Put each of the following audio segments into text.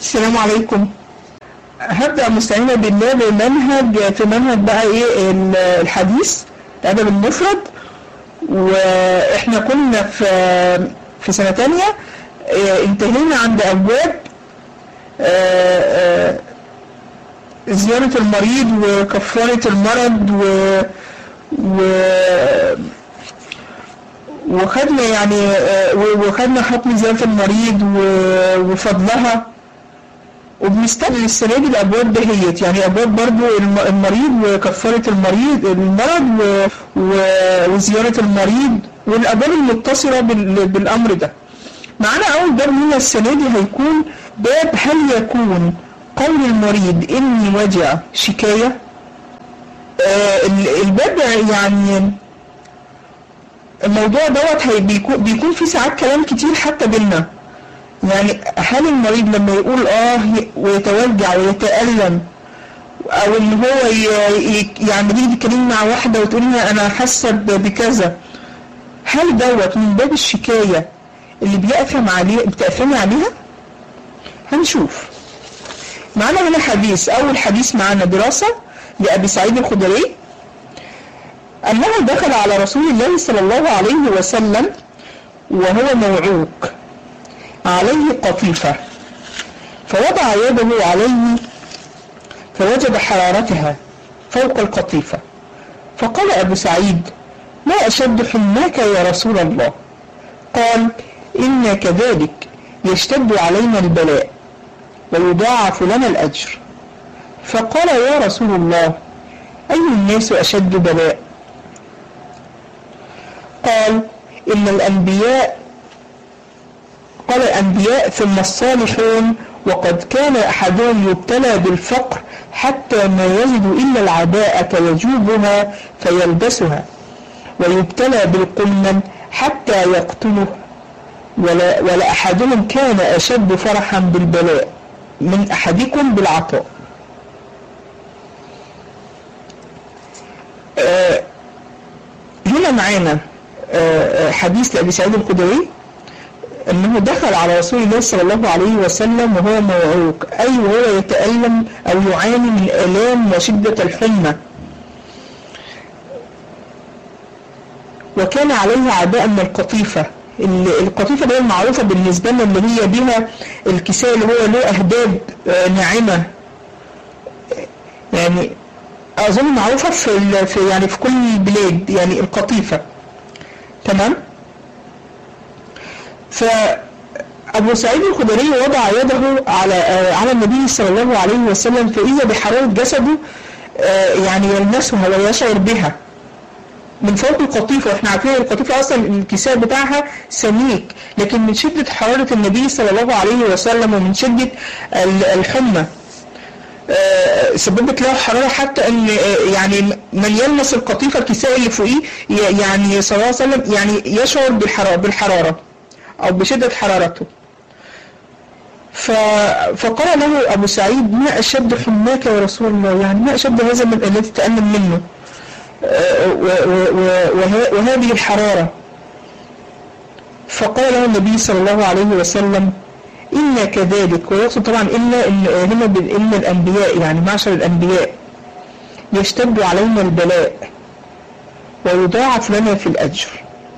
السلام عليكم. هبدأ مستعينة بالله في منهج بقى ايه الحديث الأدب المفرد. واحنا كنا في سنة تانية انتهينا عند أبواب زيارة المريض وكفارة المرض وخدنا يعني وخدنا حكم زيارة المريض وفضلها، وبنستقبل السنة دي الأبواب دهيت، يعني أبواب برضو المريض وكفارة المرض وزيارة المريض والأبواب المتصلة بالأمر ده. معنا أول باب لنا السنة دي هيكون باب هل يكون قول المريض إني وجع شكاية؟ الباب يعني الموضوع دوت بيكون في ساعات كلام كتير حتى بينا. يعني هل المريض لما يقول ويتوجع ويتألم، او ان هو يعني يجي يتكلم مع واحدة وتقول لها انا حاسة بكذا، هل دوت من باب الشكاية اللي بتأثمي عليها؟ هنشوف. معنا هنا حديث، اول حديث معنا دراسة لأبي سعيد الخدري انه دخل على رسول الله صلى الله عليه وسلم وهو موعوق عليه قطيفة، فوضع يده عليه فوجد حرارتها فوق القطيفة، فقال أبو سعيد: ما أشد حماك يا رسول الله؟ قال: إن كذلك يشتد علينا البلاء ويضاعف لنا الأجر. فقال: يا رسول الله، أي الناس أشد بلاء؟ قال: إن الأنبياء ثم الصالحون، وقد كان أحدهم يبتلى بالفقر حتى ما يجد إلا العباءة يجوبها فيلبسها، ويبتلى بالقمل حتى يقتله، ولا أحدهم كان أشد فرحا بالبلاء من أحدكم بالعطاء. هنا معانا حديث لأبي سعيد الخدري أنه دخل على رسول الله صلى الله عليه وسلم وهو موعوق، أي وهو يتألم أو يعاني من الآلام وشدة الحمى، وكان عليه عباء من القطيفة. القطيفة دي المعروفة بالنسبة لنا اللي هي بها الكساء اللي هو له أهداب ناعمة، يعني أظن معروفة في كل البلاد، يعني القطيفة. تمام؟ فأبو سعيد الخدري وضع يده على النبي صلى الله عليه وسلم، فإذا بحرارة جسده يعني يلمسها ويشعر بها من فوق القطيفة. واحنا عارفين القطيفة أصلا الكساء بتاعها سميك، لكن من شدة حرارة النبي صلى الله عليه وسلم ومن شدة الحمى سببت له حرارة، حتى ان يعني من يلمس القطيفة الكساء اللي فوقيه يعني صلى الله عليه وسلم يعني يشعر بالحرارة أو بشدة حرارته. فقال له أبو سعيد: ما أشد حماك يا رسول الله؟ يعني ما أشد هذا الذي تتألم منه وهذه الحرارة. فقال له النبي صلى الله عليه وسلم: إن كذلك، ويقصد طبعا إن الأنبياء، يعني معشر الأنبياء، يشتد علينا البلاء ويضاعف لنا في الأجر.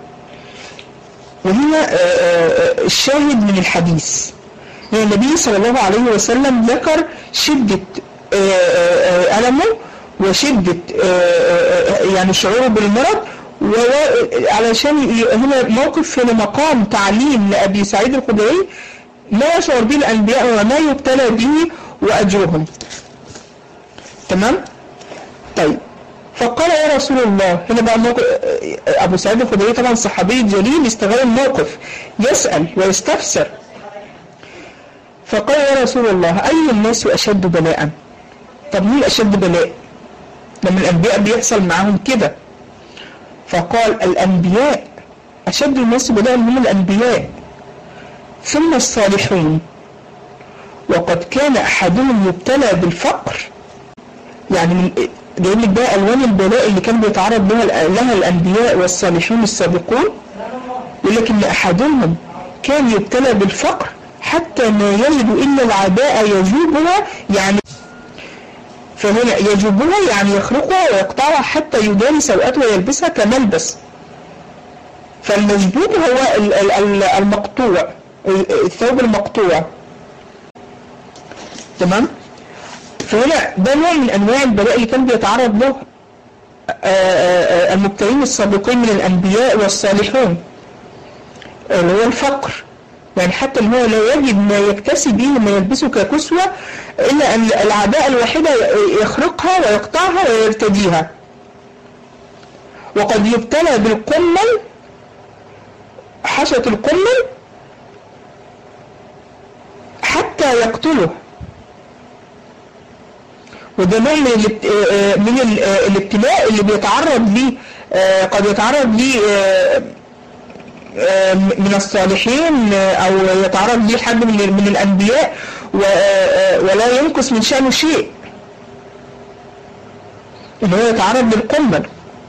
وهنا الشاهد من الحديث، يعني النبي صلى الله عليه وسلم ذكر شدة ألمه وشدة يعني شعوره بالمرض، وعلشان هنا موقف في مقام تعليم لأبي سعيد الخدري ما يشعر به الأنبياء وما يبتلى به وأجرهم. تمام؟ طيب، فقال: يا رسول الله. هنا بقى أبو سعيد الخدري طبعا صحابي جليل استغل الموقف، يسأل ويستفسر. فقال: يا رسول الله، أي الناس أشد بلاء؟ طب مين أشد بلاء لما الأنبياء بيحصل معهم كده؟ فقال: الأنبياء أشد الناس بلاء هم الأنبياء، ثم الصالحون، وقد كان أحدهم يبتلى بالفقر. يعني جايب لك بقى ألوان البلاء اللي كان بيتعرض لها الأنبياء والصالحون السابقون، يقول لك إن أحدهم كان يبتلى بالفقر حتى ما يجد إلا العباء يجوبها، يعني فهنا يجوبها يعني يخرقها ويقطعها حتى يداري سوءته ويلبسها كملبس. فالمجبوب هو المقطوع، الثوب المقطوع. تمام؟ فهنا ده نوع من أنواع البلاء اللي كان بيتعرض له المبتلين السابقين من الأنبياء والصالحون، اللي هو الفقر. يعني حتى اللي هو لا يجد ما يكتسي به ما يلبسه ككسوة إلا أن العباءة الواحدة يخرقها ويقطعها ويرتديها. وقد يبتلى بالقمل، حشة القمل، حتى يقتله. وده نوع من الابتلاء اللي بيتعرض ليه، قد يتعرض ليه من الصالحين أو يتعرض ليه حد من الأنبياء ولا ينقص من شأنه شيء، إن هو يتعرض للقمل.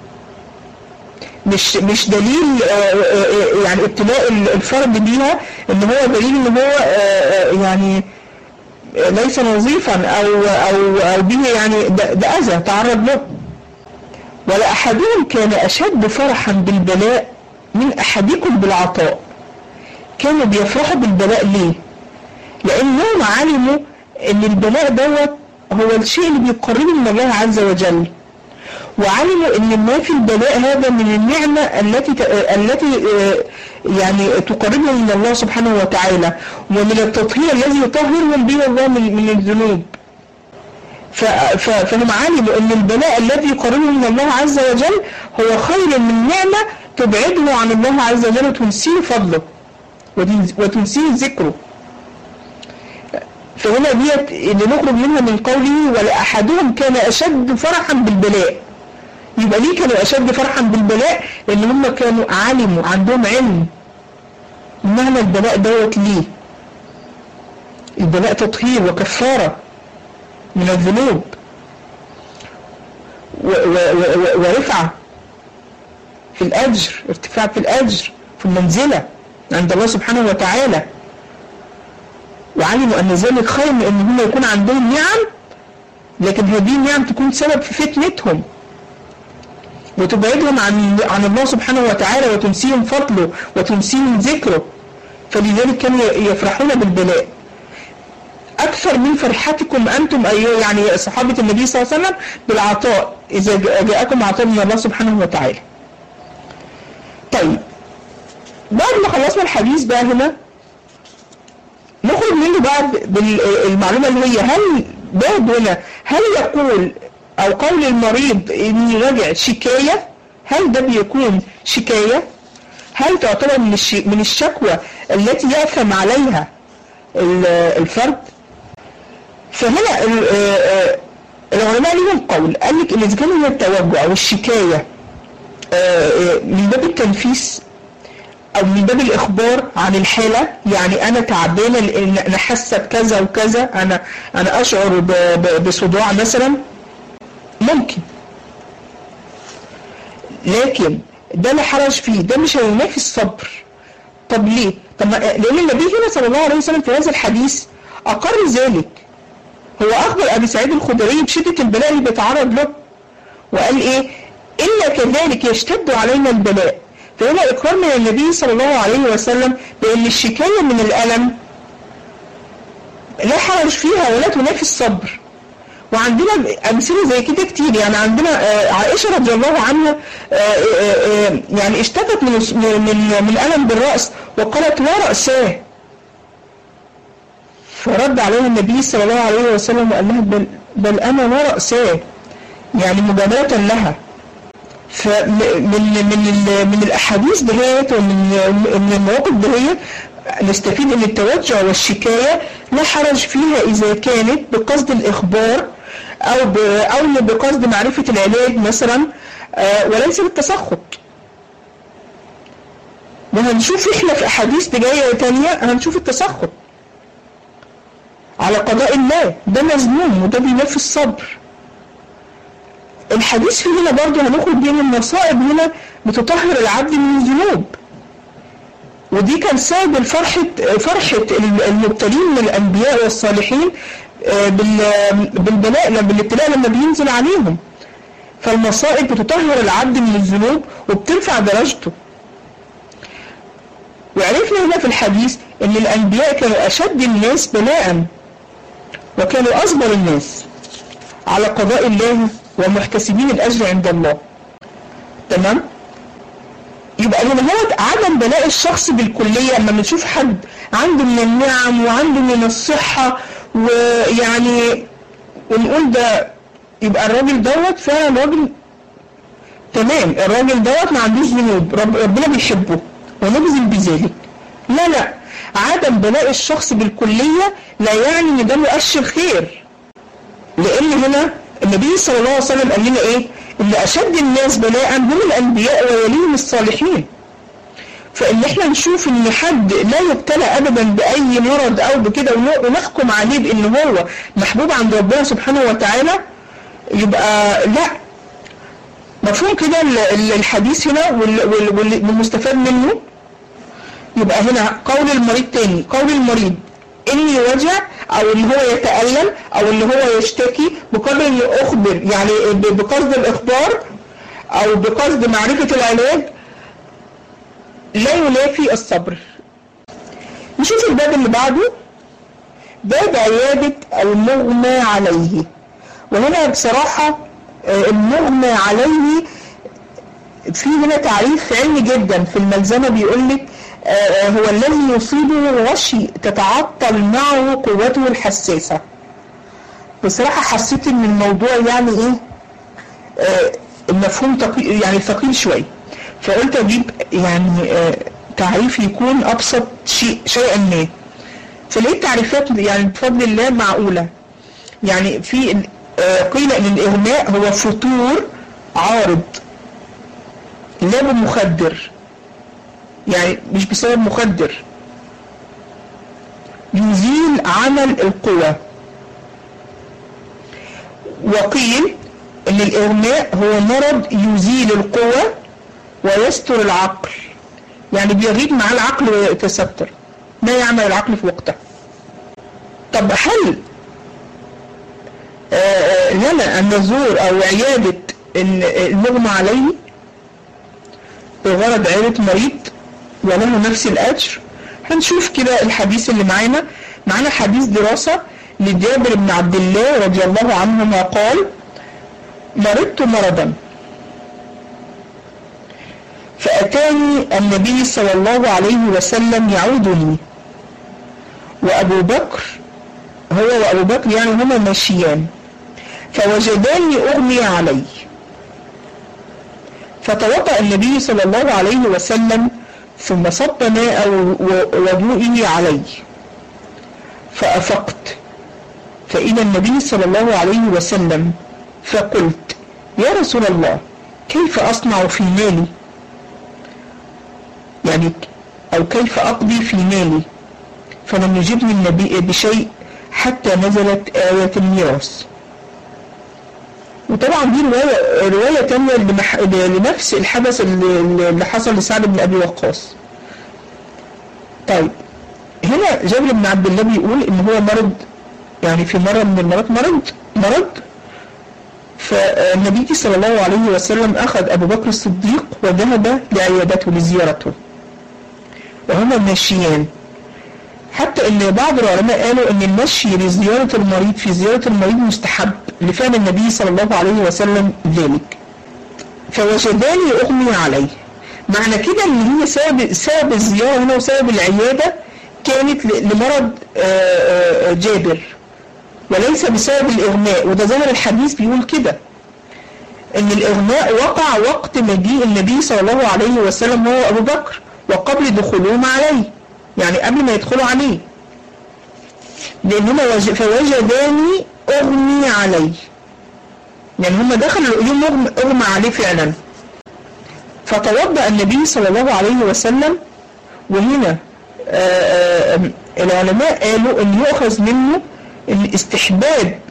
مش دليل يعني ابتلاء الفرد بيها إن هو دليل إن هو يعني ليس نظيفا أو به يعني ده أذى تعرض له. ولا أحدهم كان أشد فرحا بالبلاء من أحدكم بالعطاء. كانوا بيفرحوا بالبلاء ليه؟ لأنهم علموا أن البلاء دوت هو الشيء اللي بيقربهم من الله عز وجل، وعلموا أن ما في البلاء هذا من النعمة التي يعني تقربهم من الله سبحانه وتعالى، ومن التطهير الذي يطهرهم به الله من الذنوب. فهم علموا أن البلاء الذي يقربهم من الله عز وجل هو خير من نعمة تبعده عن الله عز وجل وتنسيه فضله وتنسيه ذكره. فهنا ديت اللي نخرج منها من قوله ولا أحدهم كان أشد فرحا بالبلاء. يبقى ليه كانوا أشد فرحا بالبلاء؟ لأن هم كانوا علموا، عندهم علم معنى البلاء دوت ليه. البلاء تطهير وكفارة من الذنوب ورفعة في الأجر، ارتفاع في الأجر، في المنزلة عند الله سبحانه وتعالى. وعلموا أن ذلك خير من أن هم يكون عندهم نعم، لكن هذه النعم تكون سبب في فتنتهم وتبعدهم عن الله سبحانه وتعالى وتنسيهم فضله وتنسيهم ذكره. فلذلك كانوا يفرحون بالبلاء أكثر من فرحتكم أنتم أيها يعني صحابة النبي صلى الله عليه وسلم بالعطاء إذا جاءكم عطاء من الله سبحانه وتعالى. طيب بعد ما خلصنا الحديث بقى هنا نخرج منه بقى بالمعلومة اللي هي هل باب هنا هل يقول أو قول المريض إني رجع شكاية؟ هل ده بيكون شكاية؟ هل تعتبر من الشكوى التي يأثم عليها الفرد؟ فهنا العلماء لهم قول قال لك إذا كان التوجع أو الشكاية من باب التنفيس أو من باب الإخبار عن الحالة، يعني أنا تعبانة لأن أنا حاسة بكذا وكذا، أنا أشعر بصداع مثلا، ممكن، لكن ده لا حرج فيه، ده مش هينافي الصبر. طب ليه؟ طب لأن النبي هنا صلى الله عليه وسلم في هذا الحديث أقر ذلك. هو أخبر أبي سعيد الخدري بشدة البلاء اللي بيتعرض له وقال إيه؟ إلا كذلك يشتد علينا البلاء. فهنا إقرار من النبي صلى الله عليه وسلم بأن الشكاية من الألم لا حرج فيها ولا تنافي الصبر. وعندنا أمثلة زي كده كتير، يعني عندنا عائشة رضي الله عنها يعني اشتكت من ألم بالرأس وقالت لا رأساه، فرد عليها النبي صلى الله عليه وسلم وقال لها بل أنا لا رأساه، يعني مجاملة لها. فمن الأحاديث دهيت ومن المواقف دهيت نستفيد أن التوجع والشكاية لا حرج فيها إذا كانت بقصد الإخبار أو بقصد معرفة العلاج مثلا وليس بالتسخط. وهنشوف إحنا في أحاديث جاية تانية هنشوف التسخط على قضاء الله، ده مذموم وده بينافي الصبر. الحديث في هنا برضه هنخرج بين المصائب هنا بتطهر العبد من الذنوب، ودي كان سبب فرحة المبتلين من الأنبياء والصالحين بالبلاء، بالابتلاء لما بينزل عليهم. فالمصائب بتطهر العبد من الذنوب وبترفع درجته. وعرفنا هنا في الحديث ان الأنبياء كانوا أشد الناس بلاء وكانوا أصبر الناس على قضاء الله ومحتسبين الأجر عند الله. تمام؟ يبقى هنا هو عدم بلاء الشخص بالكلية لما بنشوف حد عنده من النعم وعنده من الصحة ويعني ونقول ده يبقى الراجل دوت فعلا راجل تمام، الراجل دوت ما عندوش ذنوب، ربنا بيحبه ونجزم بذلك. لا، عدم بلاء الشخص بالكلية لا يعني ان ده مؤشر خير، لان هنا النبي صلى الله عليه وسلم قال لنا ايه؟ ان اشد الناس بلاء هم الانبياء ويليهم الصالحين. فان احنا نشوف ان حد لا يبتلى ابدا باي مرض او بكده ونحكم عليه بان هو محبوب عند ربنا سبحانه وتعالى، يبقى لا. مفهوم كده الحديث هنا والمستفاد منه. يبقى هنا قول المريض تاني، قول المريض اني وجع او ان هو يتألم او ان هو يشتكي بقدر ان اخبر، يعني بقصد الاخبار او بقصد معرفة العلاج، لا ينافي الصبر. نشوف الباب اللي بعده، باب عيادة المغمى عليه. وهنا بصراحة المغمى عليه في هنا تعريف علمي جدا في الملزمة، بيقولك هو الذي يصيبه الغشي تتعطل معه قوته الحساسة. بصراحة حسيت ان الموضوع يعني ايه المفهوم يعني ثقيل شوي، فقلت اجيب يعني تعريف يكون ابسط شيئا ما. فلقيت تعريفات يعني بفضل الله معقولة. يعني في قيل ان الاغماء هو فتور عارض لا بمخدر، يعني مش بسبب مخدر، يزيل عمل القوى. وقيل ان الاغماء هو مرض يزيل القوى ويستر العقل، يعني بيغيب مع العقل ويتستر، ما يعمل العقل في وقته. طب هل لنا ان نزور او عيادة المغمى عليه بغرض عيادة مريض وله نفس الأجر؟ هنشوف كده الحديث اللي معنا حديث دراسة لجابر بن عبد الله رضي الله عنهما قال: مرضت مرضا فأتاني النبي صلى الله عليه وسلم يعودني وأبو بكر، هو وأبو بكر يعني هما ماشيان، فوجداني أغمي علي، فتوضأ النبي صلى الله عليه وسلم ثم صب ماء وضوئه علي، فأفقت فإذا النبي صلى الله عليه وسلم، فقلت: يا رسول الله كيف أصنع في مالي؟ يعني أو كيف أقضي في مالي؟ فلم يجبني النبي بشيء حتى نزلت آية الميراث. وطبعا دي رواية تانية لنفس الحدث اللي حصل لسعد بن أبي وقاص. طيب هنا جابر بن عبد الله بيقول إن هو مرض، يعني في مرة من المرض مرض فالنبي صلى الله عليه وسلم أخذ أبو بكر الصديق وذهب لعيادته لزيارته وهما ماشيان، حتى ان بعض العلماء قالوا ان المشي لزيارة المريض في زيارة المريض مستحب لفعل النبي صلى الله عليه وسلم ذلك. فوجداني أغمي عليه، معنى كده ان هي سبب الزيارة هنا وسبب العيادة كانت لمرض جابر وليس بسبب الإغماء. وده ظاهر الحديث بيقول كده، ان الإغماء وقع وقت مجيء النبي صلى الله عليه وسلم هو أبو بكر وقبل دخولهم عليه، يعني قبل ما يدخلوا عليه، لأنهم فوجداني أغمي عليه، يعني هم دخلوا اليوم أغمى عليه فعلا. فتوضأ النبي صلى الله عليه وسلم. وهنا العلماء قالوا أن يؤخذ منه الاستحباب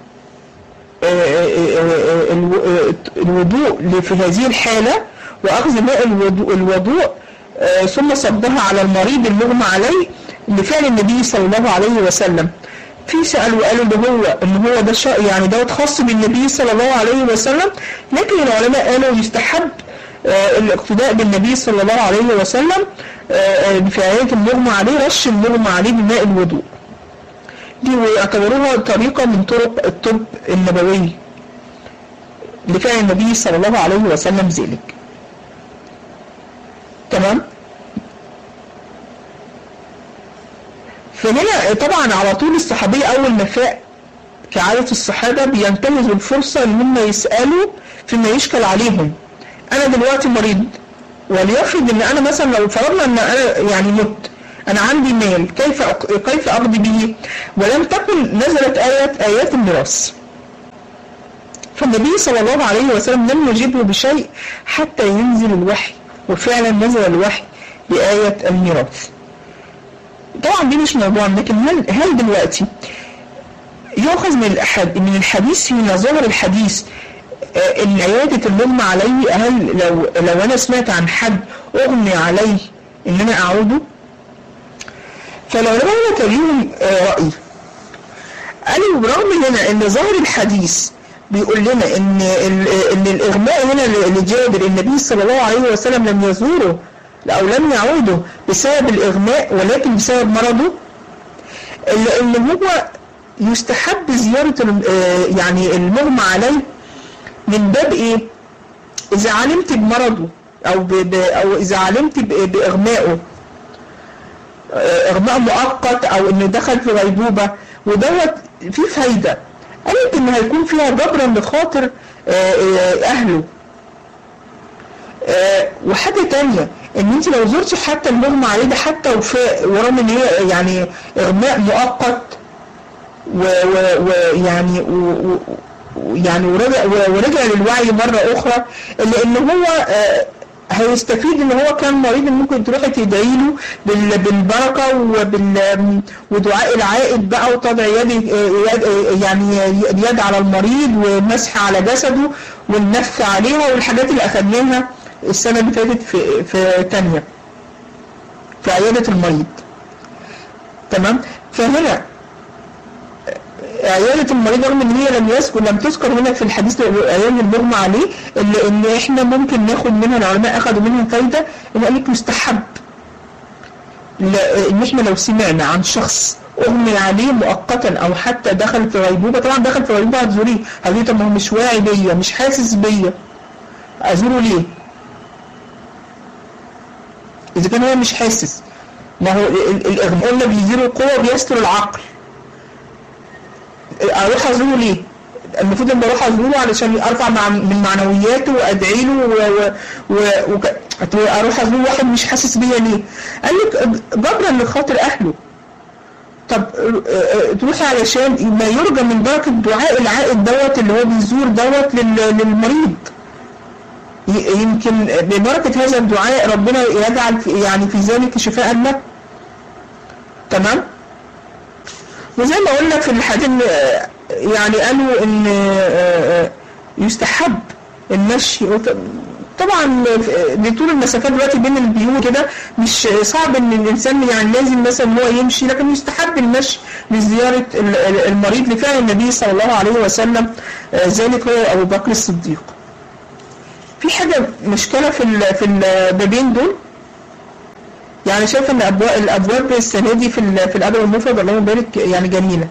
الوضوء في هذه الحالة، وأخذ ماء الوضوء ثم صبها على المريض المغمى عليه لفعل النبي صلى الله عليه وسلم. في سألوا وقالوا ان هو ده يعني دوت خاص بالنبي صلى الله عليه وسلم، لكن العلماء قالوا يستحب الاقتداء بالنبي صلى الله عليه وسلم في عيادة المغمى عليه، رش المغمى عليه بماء الوضوء. دي واعتبروها طريقة من طرق الطب النبوي لفعل النبي صلى الله عليه وسلم ذلك. تمام. فهنا طبعا على طول الصحابية أول ما فاق كعادة الصحابة بينتهزوا الفرصة إن هم يسألوا فيما يشكل عليهم. أنا دلوقتي مريض، وليفرض إن أنا مثلا لو فرضنا إن أنا يعني مت، أنا عندي مال، كيف أقضي به؟ ولم تكن نزلت آيات الميراث. فالنبي صلى الله عليه وسلم لم يجيبه بشيء حتى ينزل الوحي، وفعلا نزل الوحي بآية الميراث. طبعا دي مش موضوعنا، لكن هل دلوقتي يؤخذ من الحديث هنا ظاهر الحديث ان عيادة المغمى عليه، هل لو انا سمعت عن حد اغمي عليه ان انا اعوده؟ فالعلماء هنا كان ليهم رأي، قالوا برغم هنا ان ظاهر الحديث بيقول لنا ان الاغماء هنا لجابر النبي صلى الله عليه وسلم لم يزوره أو لم يعوده بسبب الإغماء ولكن بسبب مرضه، إلا إن هو يستحب زيارة يعني المغمى عليه من باب إيه؟ إذا علمت بمرضه أو إذا علمت بإغمائه، إغماء مؤقت أو إنه دخل في غيبوبة، ودوت فيه فايدة، قالت إن هيكون فيها جبرا لخاطر أهله. وحاجة تانية ان انت لو زرتي حتى المغمى عليه ده حتى وفاء ورغم ان هي يعني اغماء مؤقت ويعني يعني ورجع للوعي مرة اخرى، الا ان هو هيستفيد ان هو كان مريض، ممكن تروحي تدعي له بالبركة ودعاء العائد بقى، وطبع يعني اليد على المريض ومسح على جسده والنفخ عليها والحاجات اللي اخدناها السنة اللي فاتت في تانية في عيادة المريض. تمام. فهنا عيادة المريض رغم ان هي لم تذكر هنا في الحديث ايام المغمى عليه، الا ان احنا ممكن ناخد منها، العلماء اخدوا منها فايدة، ان قالك مستحب ان احنا لو سمعنا عن شخص اغمي عليه مؤقتا او حتى دخل في غيبوبة، طبعا دخل في غيبوبة هتزوريه، طب ما هو مش واعي بيا، مش حاسس بيا، ازوره ليه؟ إذا كان هو مش حاسس، ما هو الإغماء قلنا بيزيل القوة وبيستر العقل، أروح أزوره ليه؟ المفروض إن أروح أزوره علشان أرفع من معنوياته وأدعي له أروح أزور واحد مش حاسس بيا ليه؟ قال لك جبرا لخاطر أهله. طب تروحي علشان ما يرجى من بركة دعاء العائد دوت اللي هو بيزور دوت للمريض، يمكن ببركة هذا الدعاء ربنا يجعل في ذلك شفاء له. تمام. وزي ما قلنا في الحديث يعني قالوا ان يستحب المشي، طبعا لطول المسافات دلوقتي بين البيوت كده مش صعب ان الانسان يعني لازم مثلا هو يمشي، لكن يستحب المشي لزيارة المريض لفعل النبي صلى الله عليه وسلم ذلك هو ابو بكر الصديق. في حاجة مشكلة في البابين دول، يعني شايف ان الابواب السنة دي في الادب المفرد اللهم بارك يعني جميلة،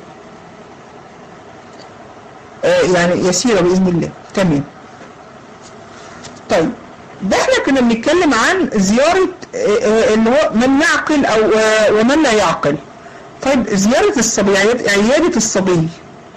يعني يسيرة بإذن الله. تمام. طيب ده احنا كنا بنتكلم عن زيارة اللي هو من يعقل ومن لا يعقل. طيب زيارة الصبي، عيادة الصبي،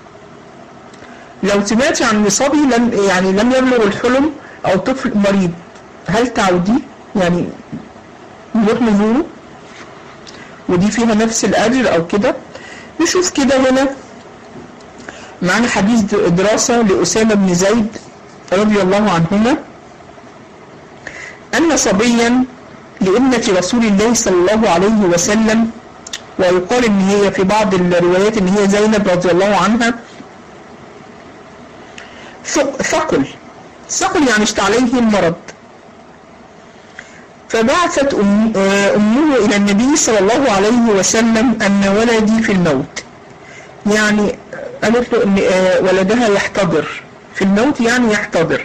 لو سمعتي عن صبي لم يبلغ الحلم او طفل مريض، هل تعوديه؟ يعني نروح نزوره ودي فيها نفس الاجر او كده؟ نشوف كده هنا معنا حديث دراسة لأسامة بن زيد رضي الله عنهما أن صبيا لابنة رسول الله صلى الله عليه وسلم، ويقال ان هي في بعض الروايات ان هي زينب رضي الله عنها، ثقل يعني اشتعليه المرض، فبعثت أمه إلى النبي صلى الله عليه وسلم أن ولدي في الموت. يعني قالت له أن ولدها يحتضر في الموت، يعني يحتضر.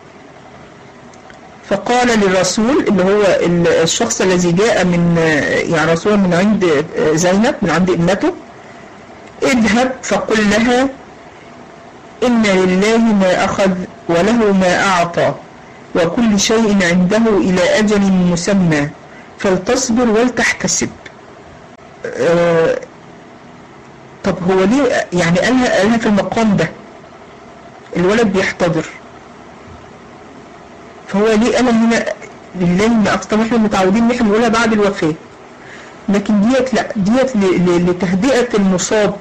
فقال للرسول اللي هو الشخص الذي جاء من يعني رسول من عند زينب من عند ابنته: اذهب فقل لها إن لله ما أخذ وله ما أعطى وكل شيء عنده إلى أجل مسمى فلتصبر ولتحتسب. طب هو ليه يعني قالها في المقام ده الولد بيحتضر؟ فهو ليه قال هنا لله ما أخذ؟ طبعا احنا متعودين ان احنا نقولها بعد الوفاة، لكن ديت لا، ديت لتهدئة المصاب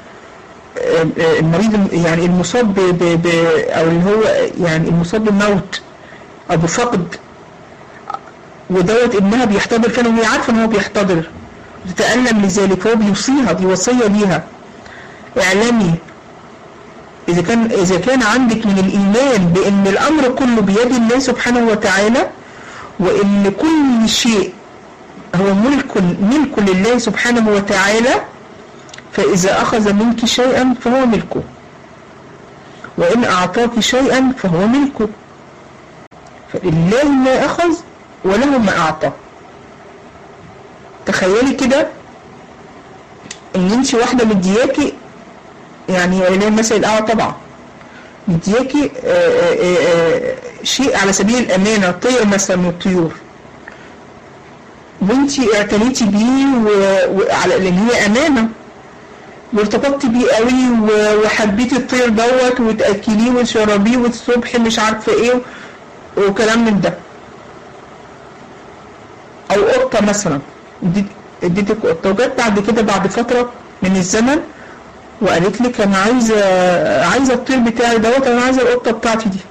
المريض، يعني المصاب او اللي هو يعني المصاب بالموت او بفقد، ودوت ابنها بيحتضر كان وهي عارفه ان هو بيحتضر وتتألم لذلك، هو بيوصيها، دي وصيه ليها: اعلمي اذا كان عندك من الايمان بان الامر كله بيد الله سبحانه وتعالى، وان كل شيء هو ملك لله سبحانه وتعالى، فإذا أخذ منك شيئا فهو ملكه، وإن أعطاك شيئا فهو ملكه، فلله ما أخذ وله ما أعطى. تخيلي كده إن انت واحدة مدياكي، يعني لله مثل الأعلى طبعا، مدياكي شيء على سبيل الأمانة، طير مثلا من الطيور، وانت اعتنيتي بيه وعلى لأن هي أمانة، وارتبطتي بيه قوي وحبيتي الطير دوت وتأكليه وتشربيه والصبح مش عارفه ايه وكلام من ده. او قطه مثلا اديتك قطه وجت بعد كده بعد فتره من الزمن وقالت لك انا عايزه الطير بتاعي دوت، انا عايزه القطه بتاعتي دي.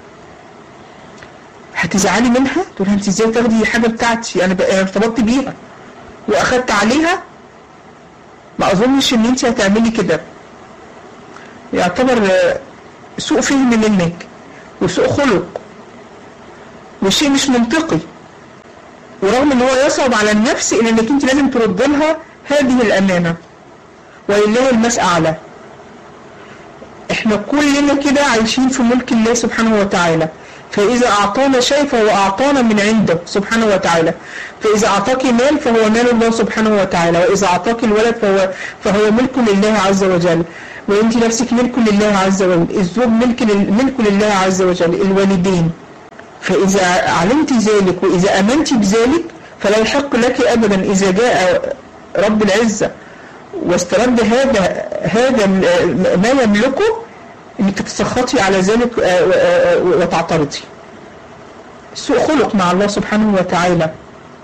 هتزعلي منها؟ تقولي انت ازاي تاخدي حاجه بتاعتي؟ انا ارتبطت بيها واخدت عليها. ما اظنش ان انت هتعملي كده، يعتبر سوء فهم منك وسوء خلق وشيء مش منطقي، ورغم ان هو يصعب على النفس الا انك انت لازم ترد لها هذه الامانه، ولله المسألة اعلى. احنا كلنا كده عايشين في ملك الله سبحانه وتعالى، فإذا أعطانا شيء فهو أعطانا من عنده سبحانه وتعالى، فإذا أعطاك مال فهو مال الله سبحانه وتعالى، وإذا أعطاك الولد فهو ملك لله عز وجل، وأنت نفسك ملك لله عز وجل، الزوج ملك لله عز وجل، الوالدين. فإذا علمت ذلك وإذا أمنت بذلك فلا يحق لك أبدا إذا جاء رب العزة واسترد هذا ما يملكه انك تتسخطي على ذلك وتعترضي. سوء خلق مع الله سبحانه وتعالى.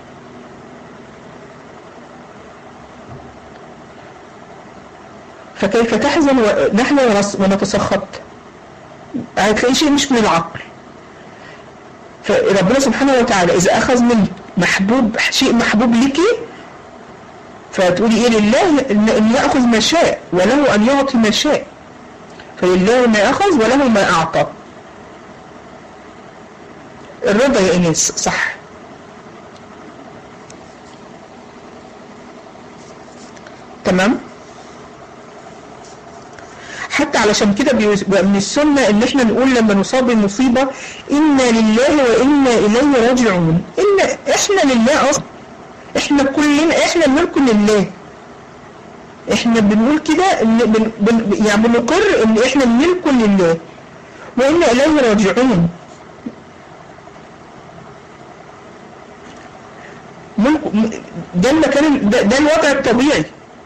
فكيف تحزن ونحن ونتسخط؟ هتلاقي شيء مش من العقل. فربنا سبحانه وتعالى إذا أخذ من شيء محبوب لك فتقولي إيه؟ لله أن يأخذ ما شاء وله أن يعطي ما شاء، فلله ما أخذ وله ما أعطى. الرضا يا إنيس صح. تمام. حتى علشان كده بيبقى من السنة ان احنا نقول لما نصاب بمصيبة إنا لله وإنا إليه راجعون. احنا لله أصلا، احنا كلنا احنا ملك لله. احنا بنقول كده يعني بنقر ان احنا ملك لله وإنا إليه راجعون. ده المكان، ده الوضع الطبيعي.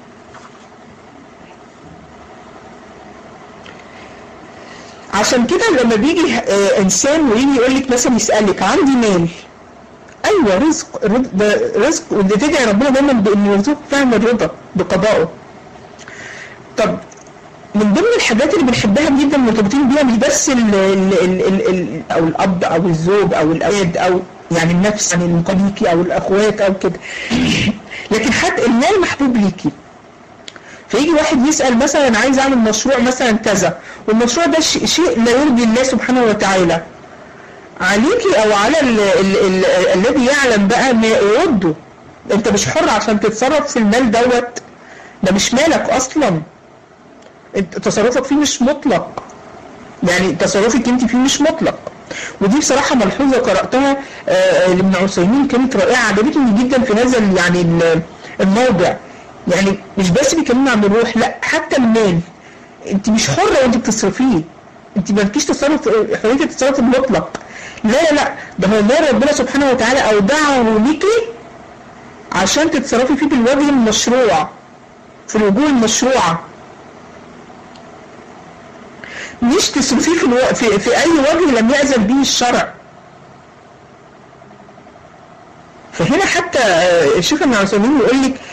عشان كده لما بيجي انسان ويجي يقول لك مثلا يسألك عندي مال، ايوه رزق، ده رزق، واللي تدعي ربنا دايما بان يرزقك فهم الرضا بقضائه. طب من ضمن الحاجات اللي بنحبها جدا مرتبطين بيها مش بس او الاب او الزوج او الاولاد او يعني النفس يعني المقابليكي او الاخوات او كده، لكن حتى المال محبوب ليكي. فيجي واحد يسأل مثلا عايز اعمل مشروع مثلا كذا، والمشروع ده شيء لا يرضي الله سبحانه وتعالى، عليكي او على الذي يعلم بقى ما يرده. انت مش حر عشان تتصرف في المال دوت، ده مش مالك اصلا، تصرفك فيه مش مطلق، يعني تصرفك انت فيه مش مطلق. ودي بصراحة ملحوظة قرأتها لابن عثيمين كانت رائعة، عجبتني جدا في هذا يعني الموضع. يعني مش بس بيكلمنا عن الروح، لا حتى المال انت مش حرة وانت بتصرفيه، انت مالكيش تصرف حرية التصرف المطلق، لا ده هو مال ربنا سبحانه وتعالى اودعه ليكي عشان تتصرفي فيه بالوجه المشروع، في الوجوه المشروعة، مش تصرفيه في اي وجه لم يأذن به الشرع. فهنا حتى الشيخ ابن عثيمين يقول لك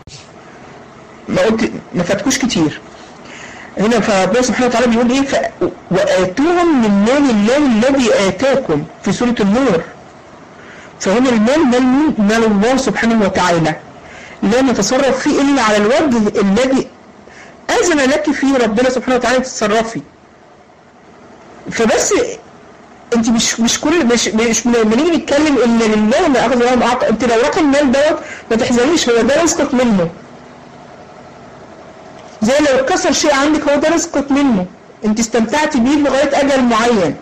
ما فاتكوش كتير هنا. فربنا سبحانه وتعالى بيقول ايه؟ وآتوهم من مال الله الذي آتاكم في سورة النور. فهنا المال مال الله سبحانه وتعالى، لا نتصرف فيه الا على الوجه الذي أذن لك فيه ربنا سبحانه وتعالى تتصرفي. فبس انت مش لما نيجي نتكلم ان لله ما اخذ وما اعطى، انت لو رقم المال دوت ما تحزنيش، هو ده رزقك منه. زي لو اتكسر شيء عندك هو ده رزقك منه، انت استمتعتي بيه لغايه اجل معين.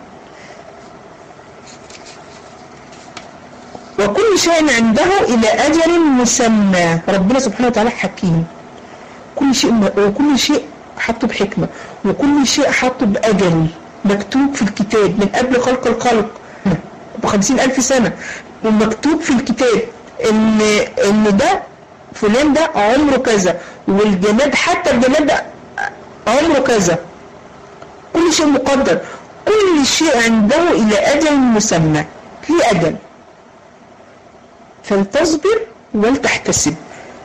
وكل شيء عنده الى اجل مسمى، ربنا سبحانه وتعالى حكيم، كل شيء حطه بحكمه، وكل شيء حطه باجل مكتوب في الكتاب من قبل خلق الخلق ب50,000 سنة، ومكتوب في الكتاب ان ده فلان ده عمره كذا، والجماد حتى الجماد ده عمره كذا، كل شيء مقدر، كل شيء عنده الى اجل مسمى، في اجل. فلتصبر ولتحتسب.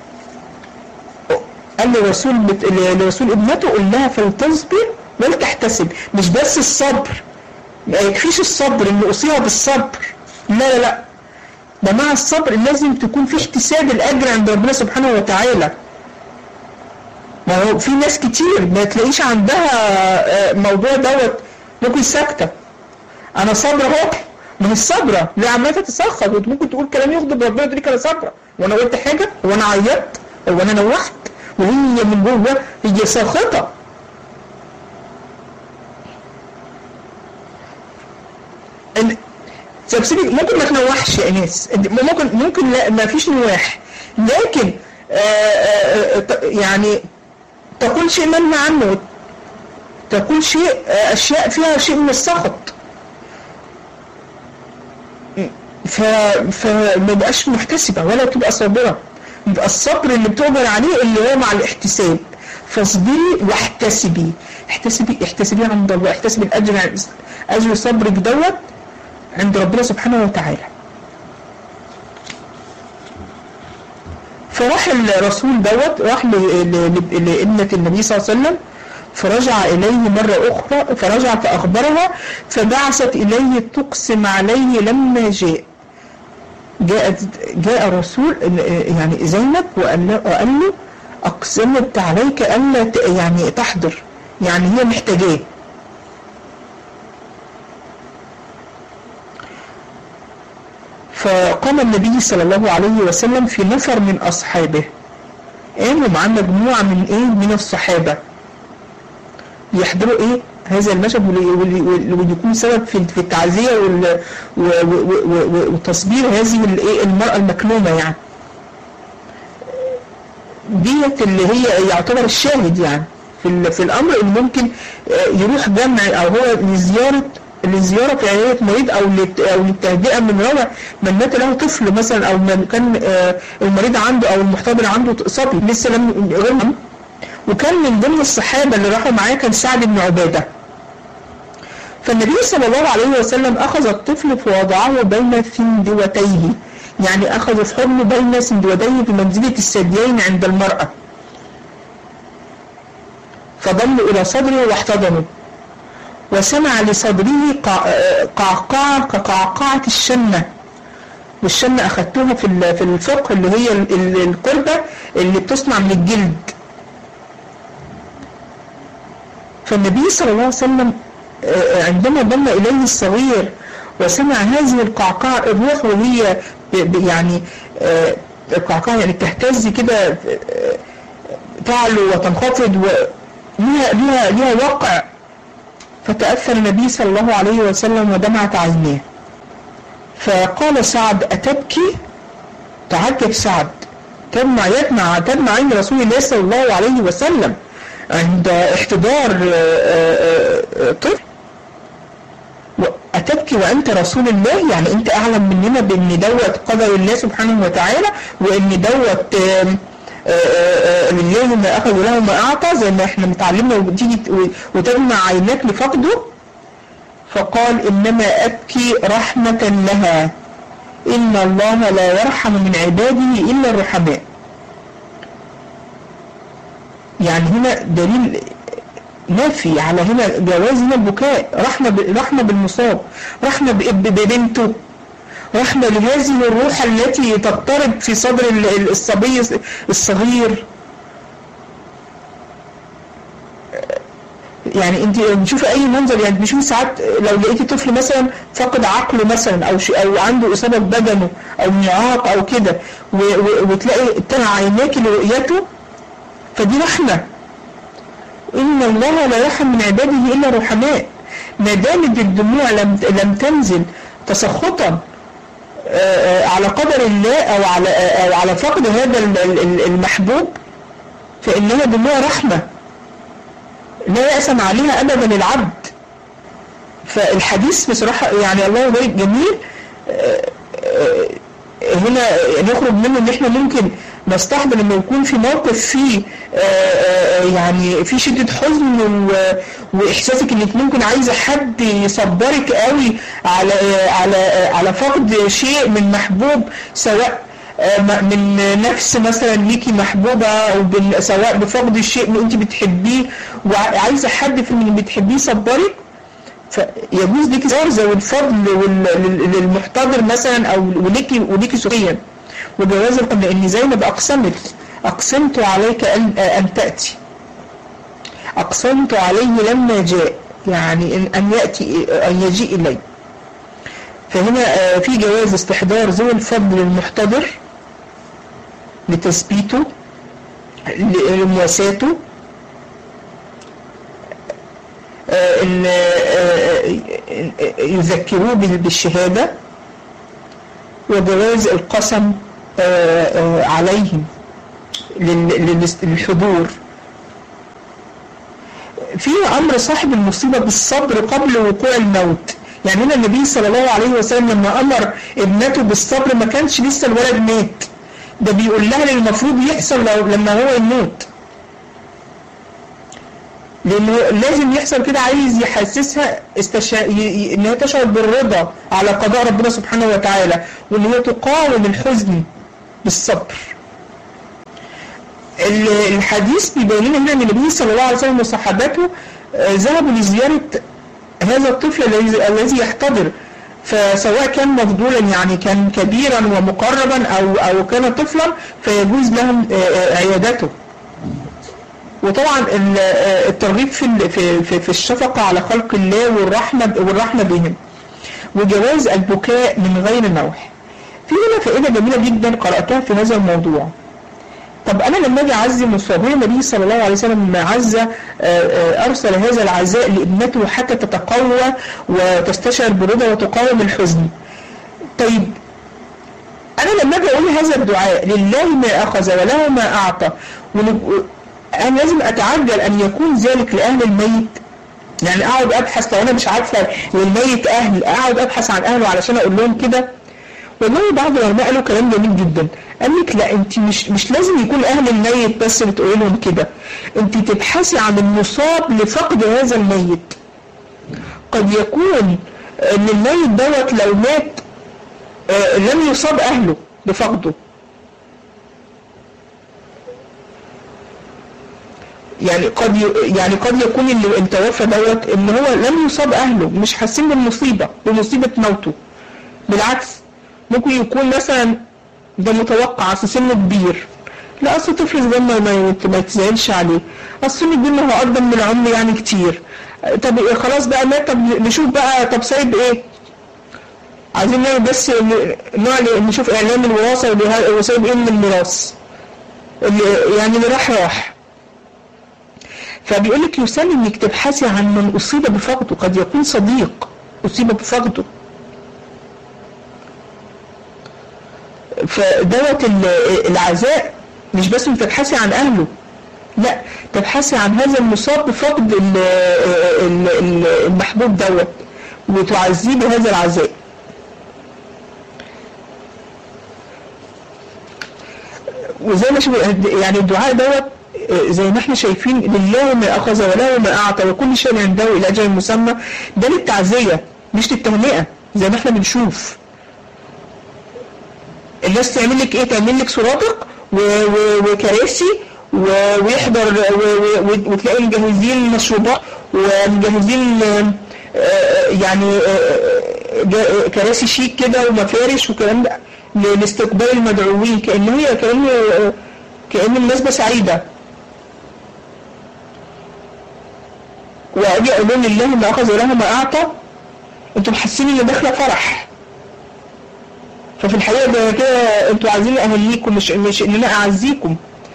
قال لرسول ابنته قل لها فلتصبر ولتحتسب، مش بس الصبر، ما يكفيش الصبر ان اوصيها بالصبر، لا ده مع الصبر لازم تكون في احتساب الاجر عند ربنا سبحانه وتعالى. ما هو في ناس كتير ما تلاقيش عندها موضوع دوت، ممكن ساكته انا صابره اهو، ما هي الصبره لا عماله تتسخط، وممكن تقول كلام يغضب ربنا تقول لك انا صابره، وانا قلت حاجه، وانا عيطت، وانا نوحت، وهي من جوه هي ساخطه. ممكن ما تنوحش يا ناس، ممكن لا ما فيش نواح، لكن يعني تقول شيء منهى عنه، تقول شيء اشياء فيها شيء من السخط، فما بقاش محتسبه ولا تبقى صابره. يبقى الصبر اللي بتؤجر عليه اللي هو مع الاحتساب. فاصبري واحتسبي، احتسبي عند الله، احتسبي الاجر، اجر صبرك دوت عند ربنا سبحانه وتعالى. فراح الرسول دوت راح لابنة النبي صلى الله عليه وسلم، فرجع إليه مرة أخرى، فرجع فأخبرها، فبعثت إليه تقسم عليه لما جاء الرسول يعني زينب وقال له أقسمت عليك ألا يعني تحضر، يعني هي محتاجاه. فقام النبي صلى الله عليه وسلم في نفر من أصحابه، قاموا معاه مجموعة من الصحابة يحضروا هذا المشهد ويكون سبب في التعزية وتصبير هذه المرأة المكلومة. يعني ديت اللي هي يعتبر الشاهد يعني في الأمر، إن ممكن يروح جمع أو هو لزيارة في عيادة مريض أو للتهدئة من روع من مات له طفل مثلا، أو من كان المريض عنده أو المحتضر عنده صبي لسه لم يغلم. وكان من ضمن الصحابة اللي راحوا معاه كان سعد بن عبادة. فالنبي صلى الله عليه وسلم أخذ الطفل فوضعه بين سندوتيه، يعني أخذ في حضنه بين سندوتيه بمنزلة الثديين عند المرأة، فضموا إلى صدره واحتضنوا، وسمع لصدره قعقاع كقعقاعة الشنة. والشنة أخذتوها في الفقه اللي هي القربة اللي بتصنع من الجلد. فالنبي صلى الله عليه وسلم عندما ضم إليه الصغير وسمع هذه القعقاع الروح وهي يعني القعقاع يعني تهتز كده، تعلو وتنخفض لها وقع. فتأثر النبي صلى الله عليه وسلم ودمعت عيناه. فقال سعد: أتبكي؟ تعجب سعد، تدمع عين رسول الله صلى الله عليه وسلم عند احتضار طفل. أتبكي وأنت رسول الله؟ يعني أنت أعلم مننا بأن دوت قدر الله سبحانه وتعالى، وأن دوت لله ما أخذ وله ما أعطى، زي ما احنا متعلمنا، وتيجي وتدمع عيناك لفقده. فقال: إنما أبكي رحمة لها، إن الله لا يرحم من عباده إلا الرحماء. يعني هنا دليل نافي على هنا جواز هنا البكاء، رحمة بالمصاب، رحمة ببنته، رحمة لهذه الروح التي تضطرب في صدر الصبي الصغير. يعني انت بتشوف اي منظر، يعني بتشوف ساعات لو لقيتي طفل مثلا فقد عقله مثلا او عنده اصابه بدنه او معاق او كده، وتلاقي تنع عيناك لرؤيته، فدي رحمه. ان الله لا يرحم من عباده الا الرحماء. ما دامت الدموع لم تنزل تسخطا على قدر الله او على فقد هذا المحبوب، فانها دموع رحمه لا يأسم عليها أبدا العبد. فالحديث بصراحة يعني الله يبارك جميل. هنا نخرج منه ان احنا ممكن نستحضر لما يكون في موقف فيه يعني في شدة حزن واحساسك انك ممكن عايزة حد يصبرك قوي على فقد شيء من محبوب، سواء من نفس مثلا ليكي محبوبة، أو سواء بفقد الشيء اللي انت بتحبيه وعايزة حد في اللي بتحبيه صبرك، فيجوز ليكي ذوي الفضل للمحتضر مثلا، أو وليكي سخيا. وجواز لأن زينب أقسمت عليك أن تأتي، أقسمت عليه لما جاء، يعني أن يجيء إلي. فهنا في جواز استحضار ذوي الفضل المحتضر لتثبيته، لمواساته، يذكروه بالشهادة، وجواز القسم عليهم للحضور. في أمر صاحب المصيبة بالصبر قبل وقوع الموت. يعني هنا النبي صلى الله عليه وسلم لما أمر ابنته بالصبر ما كانش لسه الولد مات، ده بيقول لها اللي المفروض يحصل لما هو يموت، لأنه لازم يحصل كده، عايز يحسسها إنها تشعر بالرضا على قضاء ربنا سبحانه وتعالى، وإن هي تقاوم الحزن بالصبر. الحديث بيبين لنا هنا أن النبي صلى الله عليه وسلم وصحابته ذهبوا لزيارة هذا الطفل الذي يحتضر، فسواء كان مفضولا يعني كان كبيرا ومقربا أو كان طفلا، فيجوز لهم عيادته. وطبعا الترغيب في الشفقة على خلق الله والرحمة بهم، وجواز البكاء من غير نوح. في هنا فائدة جميلة جدا قرأتها في هذا الموضوع. طب أنا لما أجي أعزي مصاب، النبي صلى الله عليه وسلم لما عزى أرسل هذا العزاء لابنته حتى تتقوى وتستشعر برضا وتقاوم الحزن. طيب أنا لما أجي أقول هذا الدعاء لله ما أخذ وله ما أعطى، أنا لازم أتعجل أن يكون ذلك لأهل الميت. يعني أقعد أبحث، لو أنا مش عارفة للميت أهل، أقعد أبحث عن أهله علشان أقول لهم كده. والله بعض العلماء قالوا كلام جميل جدا، قال لك لا، انت مش لازم يكون اهل الميت بس اللي تقولي لهم كده، انت تبحثي عن المصاب لفقد هذا الميت. قد يكون ان الميت دوت لو مات لم يصاب اهله بفقده، يعني قد يكون اللي توفى دوت ان هو لم يصاب اهله، مش حاسين بمصيبه موته، بالعكس ممكن يكون مثلا ده متوقع اصل سنه كبير، لا اصل طفل ده ما يتزعلش عليه، اصل سنه كبير ما هو اقدم من العمر يعني كتير، طب خلاص بقى مات، طب نشوف بقى طب سايب ايه. عايزين نعمل بس نشوف اعلام الوراثه وسبب ايه من الميراث يعني اللي راح. فبيقول لك يسن انك تبحثي عن من اصيب بفقده، قد يكون صديق اصيب بفقده، فدوت العزاء مش بس انك تبحثي عن اهله، لا تبحثي عن هذا المصاب بفقد المحبوب دوت وتعزيه بهذا العزاء. وزي ما يعني الدعاء دوت زي ما احنا شايفين لله ما اخذ وله ما اعطى وكل شيء عنده الى اجل مسمى، ده للتعزيه مش للتهنئه زي ما احنا بنشوف الناس تعمل لك ايه، تعمل لك سرادق وكراسي ويحضر وتلاقي مجهزين مشروبات ومجهزين يعني كراسي شيك كده ومفارش وكلام ده لاستقبال المدعوين، كأن المناسبة سعيدة. وأجي أقول لله ما أخذ وله ما أعطى، أنتم حاسين إن داخلة فرح، ففي الحقيقة ده كده أنتوا عايزين أهليكم مش إن أنا أعزيكم.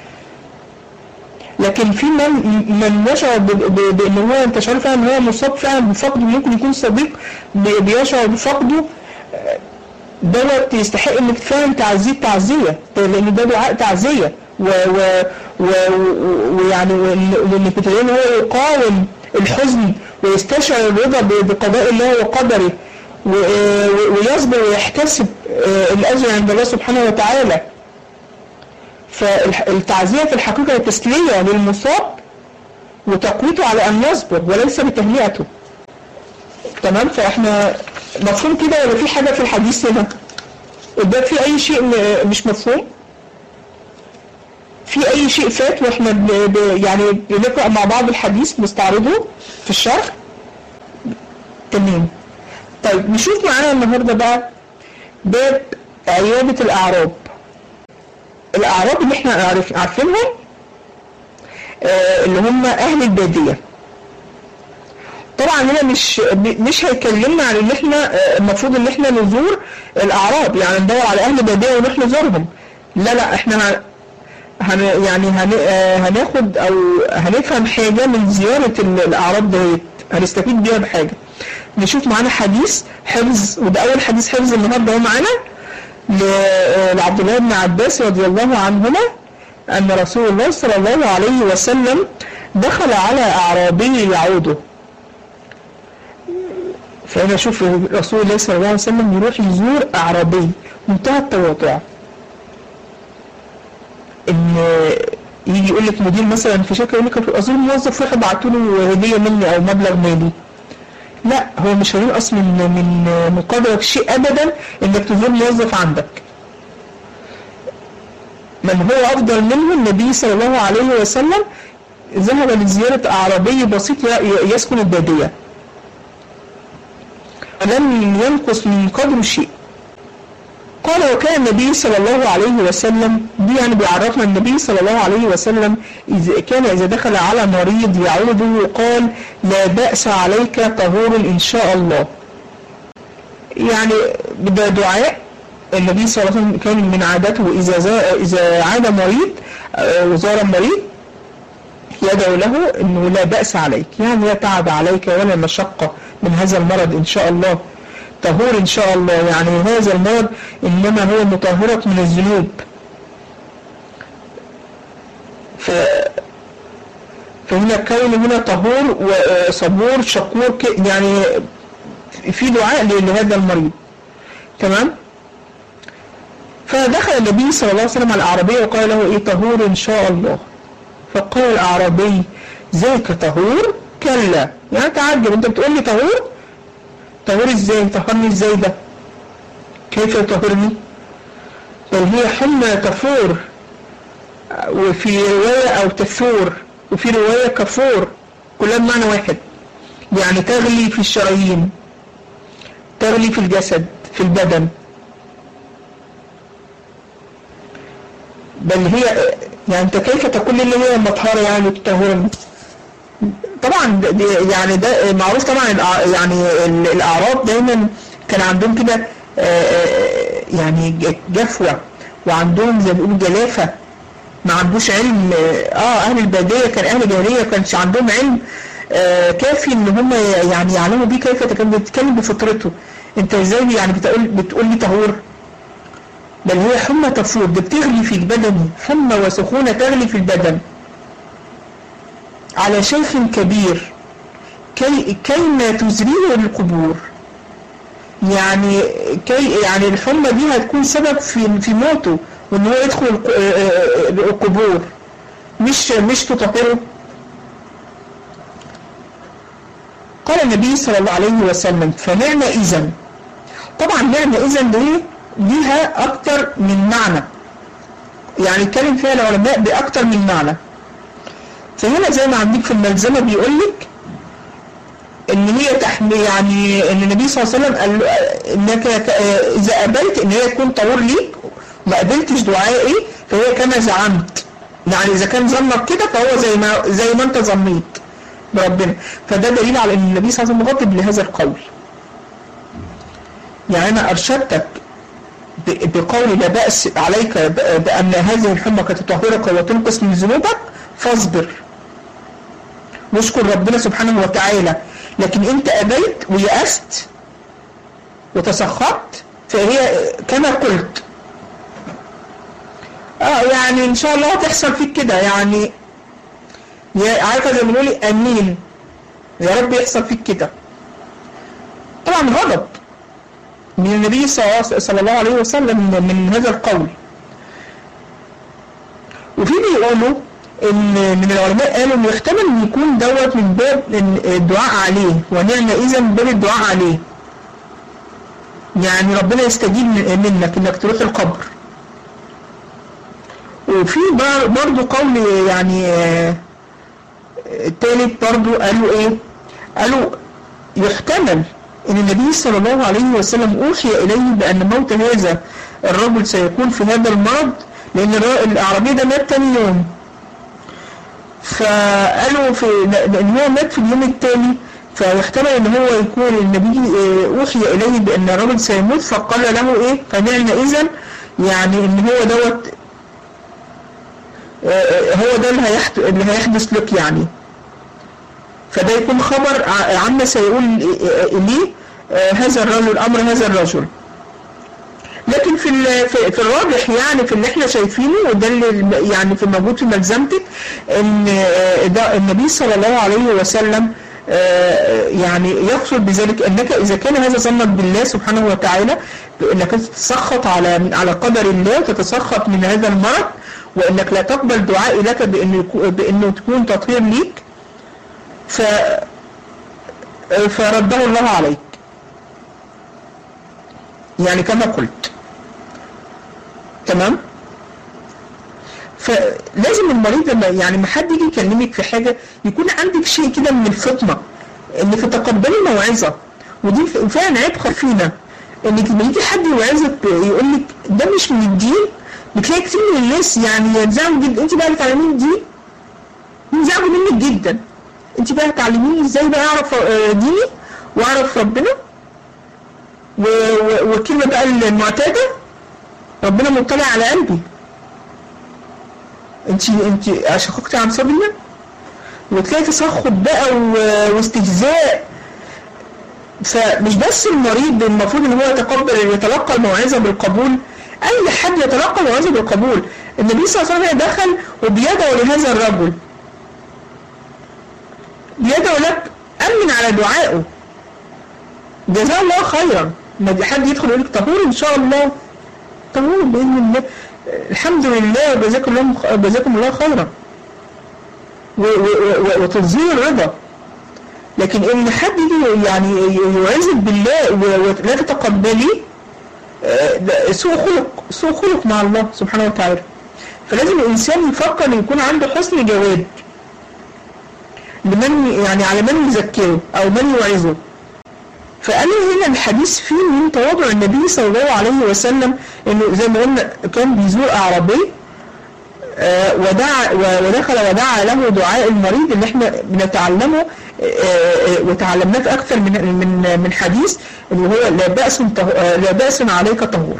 لكن في من يشعر بأن هو أنت شعر فعلا إن هو مصاب فعلا بفقده، ممكن يكون صديق بيشعر بفقده دوت يستحق انك فعلا تعزيه تعزيه، لان ده دعاء تعزيه ويعني وانك بتلاقيه هو يقاوم الحزن ويستشعر الرضا بقضاء الله وقدره ويصبر ويحتسب الاجر عند الله سبحانه وتعالى. فالتعزيه في الحقيقه تسليه للمصاب وتقويته على ان يصبر وليس بتهنئته. تمام؟ فاحنا مفهوم كده ولا في حاجة في الحديث هنا؟ ده في أي شيء مش مفهوم؟ في أي شيء فات وإحنا يعني بنقرأ مع بعض الحديث نستعرضه في الشرح؟ تمام. طيب نشوف معانا النهاردة بقى باب عيادة الأعراب. الأعراب اللي إحنا عارفينهم اللي هم أهل البادية. طبعا هنا مش هيكلمنا عن ان احنا المفروض ان احنا نزور الاعراب، يعني ندور على اهل باديه ونروح نزورهم. لا احنا هناخد او هنفهم حاجه من زياره الاعراب ديت، هنستفيد بيها بحاجه. نشوف معانا حديث حفظ، وده اول حديث حفظ النهارده هو معانا لعبد الله بن عباس رضي الله عنهما ان رسول الله صلى الله عليه وسلم دخل على اعرابي يعوده. فأنا أشوف رسول الله صلى الله عليه وسلم يروح يزور أعرابي منتهى التواضع، إن يجي يقول لك مدير مثلا في شركة يقول لك أظن موظف واحد بعتوا له هدية مني أو مبلغ مالي. لا، هو مش هينقص من قدرك شيء أبدا إنك تزور موظف عندك. من هو أفضل منه النبي صلى الله عليه وسلم ذهب لزيارة أعرابي بسيط يسكن البادية، لم ينقص من قدره شيء. قال وكان النبي صلى الله عليه وسلم، دي يعني بيعرفنا النبي صلى الله عليه وسلم إذا دخل على مريض يعوده قال لا بأس عليك طهور إن شاء الله. يعني ده دعاء النبي صلى الله عليه وسلم كان من عادته إذا عاد مريض وزار المريض يدعو له إنه لا بأس عليك، يعني لا تعب عليك ولا مشقة من هذا المرض إن شاء الله، طهور إن شاء الله، يعني هذا المرض إنما هو مطهرك من الذنوب. فهنا كون هنا طهور وصبور شكور، يعني في دعاء لهذا المريض. تمام؟ فدخل النبي صلى الله عليه وسلم على الأعرابي وقال له إيه طهور إن شاء الله. فقال الأعرابي ذاك طهور؟ كلا. يعني تعجب، انت بتقول لي طهور ازاي؟ طهرني ازاي ده؟ كيف يطهرني؟ بل هي حمى تفور، وفي رواية او تثور، وفي رواية كفور، كلها بمعنى واحد، يعني تغلي في الشرايين، تغلي في الجسد في البدن. بل هي يعني انت كيف تقول لي هي مطهرة يعني تطهرني؟ طبعا يعني ده معروف طبعا، يعني الاعراب دايما كان عندهم كده يعني جفوة، وعندهم زي ما بيقولوا جلافة، ما عندوش علم. اهل البادية كان اهل الجاهلية كانش عندهم علم كافي ان هم يعني يعلموا بيه كيف بيتكلم بفطرته. انت ازاي يعني بتقول لي طهور؟ بل هي حمى تفور، ده بتغلي في البدن، حمى وسخونة تغلي في البدن على شيخ كبير كيما تزريه القبور. يعني يعني الحمى دي هتكون سبب في موته، وان هو يدخل القبور، مش تطهره. قال النبي صلى الله عليه وسلم فنعم إذن. طبعا نعم إذن دي ليها أكتر من معنى، يعني اتكلم فيها العلماء بأكتر من معنى. فهنا زي ما عندك في الملزمة بيقولك ان هي يعني ان النبي صلى الله عليه وسلم قال انك اذا قبلت ان هي تكون طهور ليك ما قبلتش دعائي فهي كما زعمت، يعني اذا كان ظنك كده فهو زي ما انت ظنيت بربنا. فده دليل على ان النبي صلى الله عليه وسلم مغضب لهذا القول. يعني انا ارشدتك بقول لا بأس عليك بأن هذه الحمى تطهرك وتنقص من ذنوبك فاصبر واشكر ربنا سبحانه وتعالى. لكن انت أبيت ويأست وتسخطت فهي كما قلت يعني ان شاء الله هتحصل فيك كده، يعني عارفه زي ما بنقول امين يا رب يحصل فيك كده. طبعا غضب من النبي صلى الله عليه وسلم من هذا القول. وفي بيقولوا ان من العلماء قالوا انه يحتمل ان يكون دوت من باب الدعاء عليه، ونعم اذا من باب الدعاء عليه، يعني ربنا يستجيب منك انك تروح القبر. وفي برضو قول يعني الثالث برضو قالوا ايه، قالوا يحتمل ان النبي صلى الله عليه وسلم اوحي اليه بان موت هذا الرجل سيكون في هذا المرض، لان الاعرابي ده مات تاني يوم، فقالوا لان هو مات في اليوم التالي، فيحتمل ان هو يكون النبي اوحي اليه بان الرجل سيموت فقال له ايه فنعم اذن، يعني ان هو دوت هو ده اللي هيحدث لك يعني. فده يكون خبر عما سيقول ليه هذا الرجل امر هذا الرجل. لكن في الراجح يعني في اللي احنا شايفينه، وده اللي يعني في موجود في ملزمتك، ان ده النبي صلى الله عليه وسلم يعني يقصد بذلك انك اذا كان هذا ظنك بالله سبحانه وتعالى انك تتسخط على قدر الله وتتسخط من هذا المرض، وانك لا تقبل دعائي لك بانه تكون تطهير ليك، فرده الله عليك، يعني كما قلت. تمام؟ فلازم المريض لما يعني ما حد يجي يكلمك في حاجه يكون عندك شيء كده من الفطنه انك تتقبلي موعظه، ودي فعلا عيب فينا انك لما يجي حد يوعظك يقول لك ده مش من الدين، بتلاقي كتير من الناس يعني ينزعجوا جدا. انت بقى بتعلميني الدين؟ ينزعجوا منك جدا. انت بقى تعلميني ازاي بقى اعرف ديني واعرف ربنا؟ والكلمه بقى المعتاده ربنا مطلع على قلبي. انت شققتي عن سبيلنا، وتلاقي تسخط بقى واستهزاء. فمش بس المريض المفروض ان هو يتلقى الموعظه بالقبول، اي حد يتلقى الموعظه بالقبول. النبي صلى الله عليه وسلم دخل وبيدعو لهذا الرجل، بيدعو لك، امن على دعائه، جزاه الله خيرا. ما حد يدخل يقول لك طهور ان شاء الله، طهور باذن الله، الحمد لله، جزاكم الله خيرا، وتظهير الرضا. لكن ان حد يجي يعني يعزك بالله ولا تتقبلي، سوء خلق مع الله سبحانه وتعالى. فلازم الانسان يفكر ان يكون عنده حسن جواب لمن يعني على من يذكره او من يوعظه. فقال هنا الحديث فيه من تواضع النبي صلى الله عليه وسلم، انه زي ما قلنا كان بيزور اعرابي ودخل ودعا له دعاء المريض اللي احنا بنتعلمه وتعلمناه في اكثر من حديث، اللي هو لا بأس عليك طهور.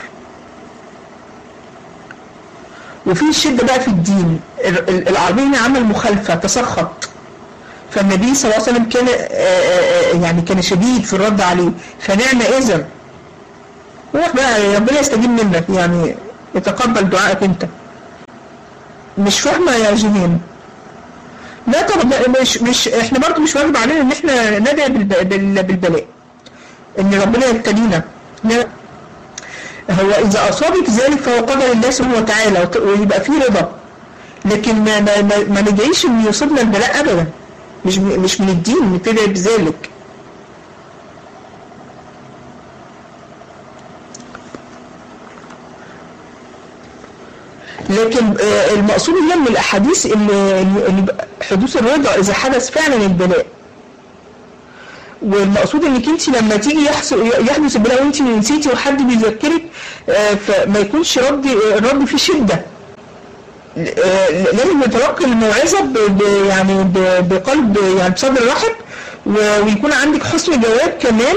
وفي الشدة بقى في الدين، العربي عمل مخالفة تسخط، فالنبي صلى الله عليه وسلم كان يعني كان شديد في الرد عليه، فنعم إذن روح بقى ربنا يستجيب منك، يعني يتقبل دعائك انت. مش فاهمة يا جنين؟ لا طبعا مش احنا برضو مش واجب علينا ان احنا ندعي بالبلاء ان ربنا يبتلينا. هو اذا اصابك ذلك فهو قدر الله سبحانه وتعالى ويبقى فيه رضا، لكن ما ندعيش ان يصيبنا البلاء ابدا، مش من الدين نبتدئ بذلك. لكن المقصود هنا من الاحاديث ان حدوث الرضا اذا حدث فعلا البلاء، والمقصود انك انت لما تيجي يحدث البلاء وانت نسيتي وحد بيذكرك فما يكونش الرد فيه شده، لازم نتلقي الموعظه يعني بقلب يعني بصدر رحب، ويكون عندك حسن جواب كمان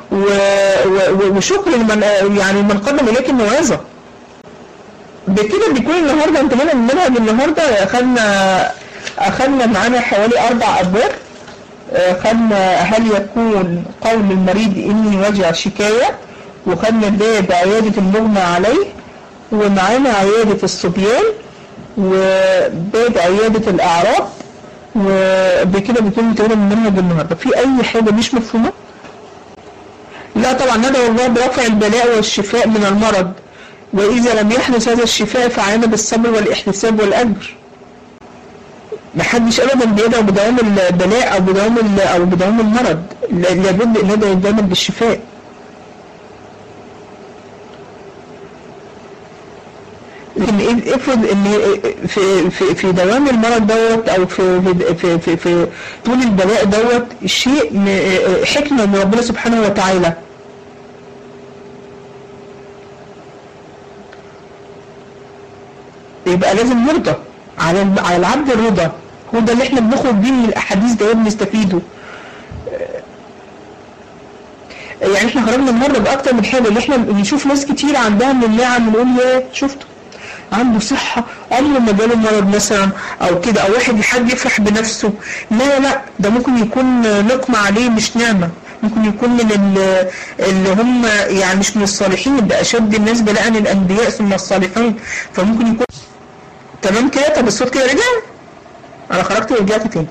وشكر من قدم اليك الموعظه. بكده بيكون النهارده انتهينا من المنهج. النهارده اخذنا معانا حوالي 4 ابواب. خدنا هل يكون قول المريض اني وجع شكايه، وخدنا باب عياده المغمى عليه، ومعانا عياده الصبيان، وباب عياده الاعراض. وبكده بيكون انتهينا من المنهج النهارده. في اي حاجه مش مفهومه؟ لا طبعا ندعو الله برفع البلاء والشفاء من المرض، وإذا لم يحدث هذا الشفاء فعلينا بالصبر والاحتساب والأجر. محدش أبدا بيدعو بدوام البلاء أو بدوام المرض، لابد أن ندعو دائما بالشفاء. لكن افرض ان في دوام المرض دوت او في طول البلاء دوت شيء حكمة من ربنا سبحانه وتعالى، يبقى لازم نرضى على العبد. الرضا هو ده اللي احنا بنخرج بيه من الاحاديث ده وبنستفيده. يعني احنا خرجنا النهارده باكتر من حاجه، اللي احنا بنشوف ناس كتير عندها من النعم نقول يا شفتوا عنده صحه عمره ما جاله مرض مثلا او كده، او حد يفرح بنفسه. لا ده ممكن يكون نقمه عليه مش نعمه، ممكن يكون من اللي هم يعني مش من الصالحين، ده اشد الناس بلاء الانبياء ثم الصالحين. فممكن يكون تمام كده. طب الصوت كده رجع؟ انا خرجت ورجعت تاني.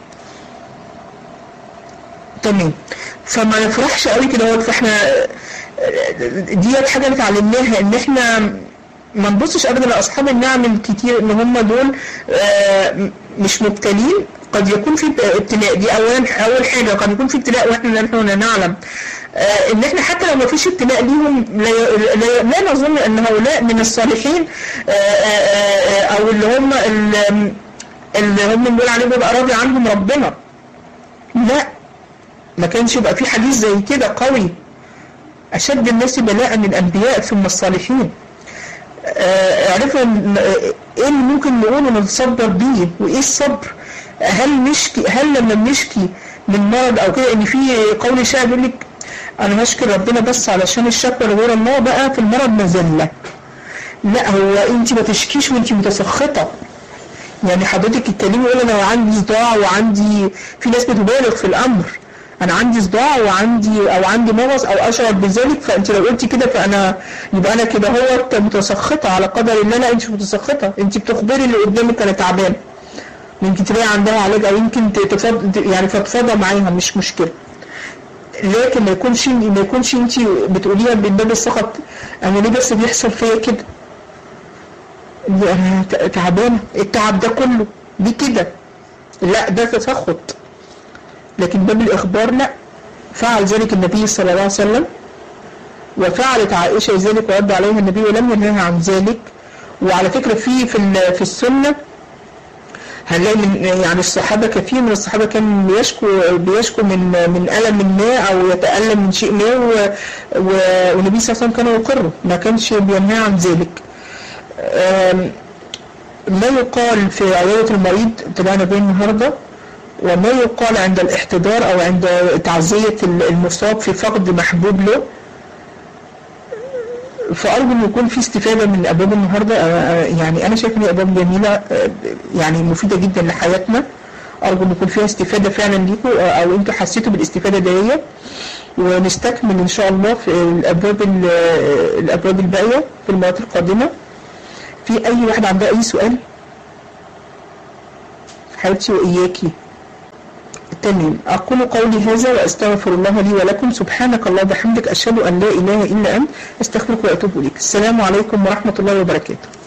تمام. فما نفرحش قوي كده. فاحنا ديت حاجه اتعلمناها، ان احنا ما نبصش ابدا لاصحاب النعم الكتير ان هم دول مش مبتلين. قد يكون في ابتلاء، دي اول حاجه، قد يكون في ابتلاء واحنا لا نعلم. ان احنا حتى لو ما فيش ابتلاء ليهم لا نظن ان هؤلاء من الصالحين، او اللي هم بنقول عليهم بيبقى راضي عنهم ربنا. لا، ما كانش يبقى في حديث زي كده قوي، اشد الناس بلاء من الانبياء ثم الصالحين. عرفنا ايه اللي ممكن نقوله نتصبر بيه، وايه الصبر. هل لما بنشكي من مرض او كده، ان في قول شاعر بيقول لك انا هشكر ربنا بس علشان الشكوى لغير الله بقى في المرض مذله. لا، هو انت ما تشكيش وانت متسخطه. يعني حضرتك الكلمه يقول انا عندي صداع وعندي، في ناس بتبالغ في الامر، انا عندي صداع وعندي مغص او اشعر بذلك، فانت لو قلتي كده فانا يبقى انا كده هو متسخطه على قدر الله. لا، انت مش متسخطه، انت بتخبري اللي قدامك انا تعبان، يمكن تلاقي عندها علاج او يمكن يعني تتفاضى معاها، مش مشكله. لكن ما يكونش انت بتقوليها من باب السخط، انا ليه بس بيحصل فيا كده، انا تعبانه، التعب ده كله دي كده. لا، ده تسخط. لكن باب الإخبار لا. فعل ذلك النبي صلى الله عليه وسلم، وفعلت عائشة ذلك ورد عليها النبي ولم ينهها عن ذلك. وعلى فكرة في السنة هنلاقي يعني الصحابة، كثير من الصحابة كان بيشكو من ألم ما أو يتألم من شيء ما، والنبي صلى الله عليه وسلم كان يقره، ما كانش بينهى عن ذلك. ما يقال في عيادة المريض طبعا بين النهارده، وما يقال عند الاحتضار أو عند تعزية المصاب في فقد محبوب له. فأرجو أن يكون في استفادة من أبواب النهاردة. يعني أنا شايف أن أبواب جميلة، يعني مفيدة جدا لحياتنا. أرجو أن يكون فيها استفادة فعلا ليكم، أو أنتوا حسيتوا بالاستفادة دي. ونستكمل إن شاء الله في الأبواب الباقية في المرات القادمة. في أي واحد عنده أي سؤال؟ حبيبتي وإياكي. تمام. أقول قولي هذا وأستغفر الله لي ولكم. سبحانك الله وبحمدك، أشهد أن لا إله إلا أنت، أستغفرك وأتوب إليك. السلام عليكم ورحمة الله وبركاته.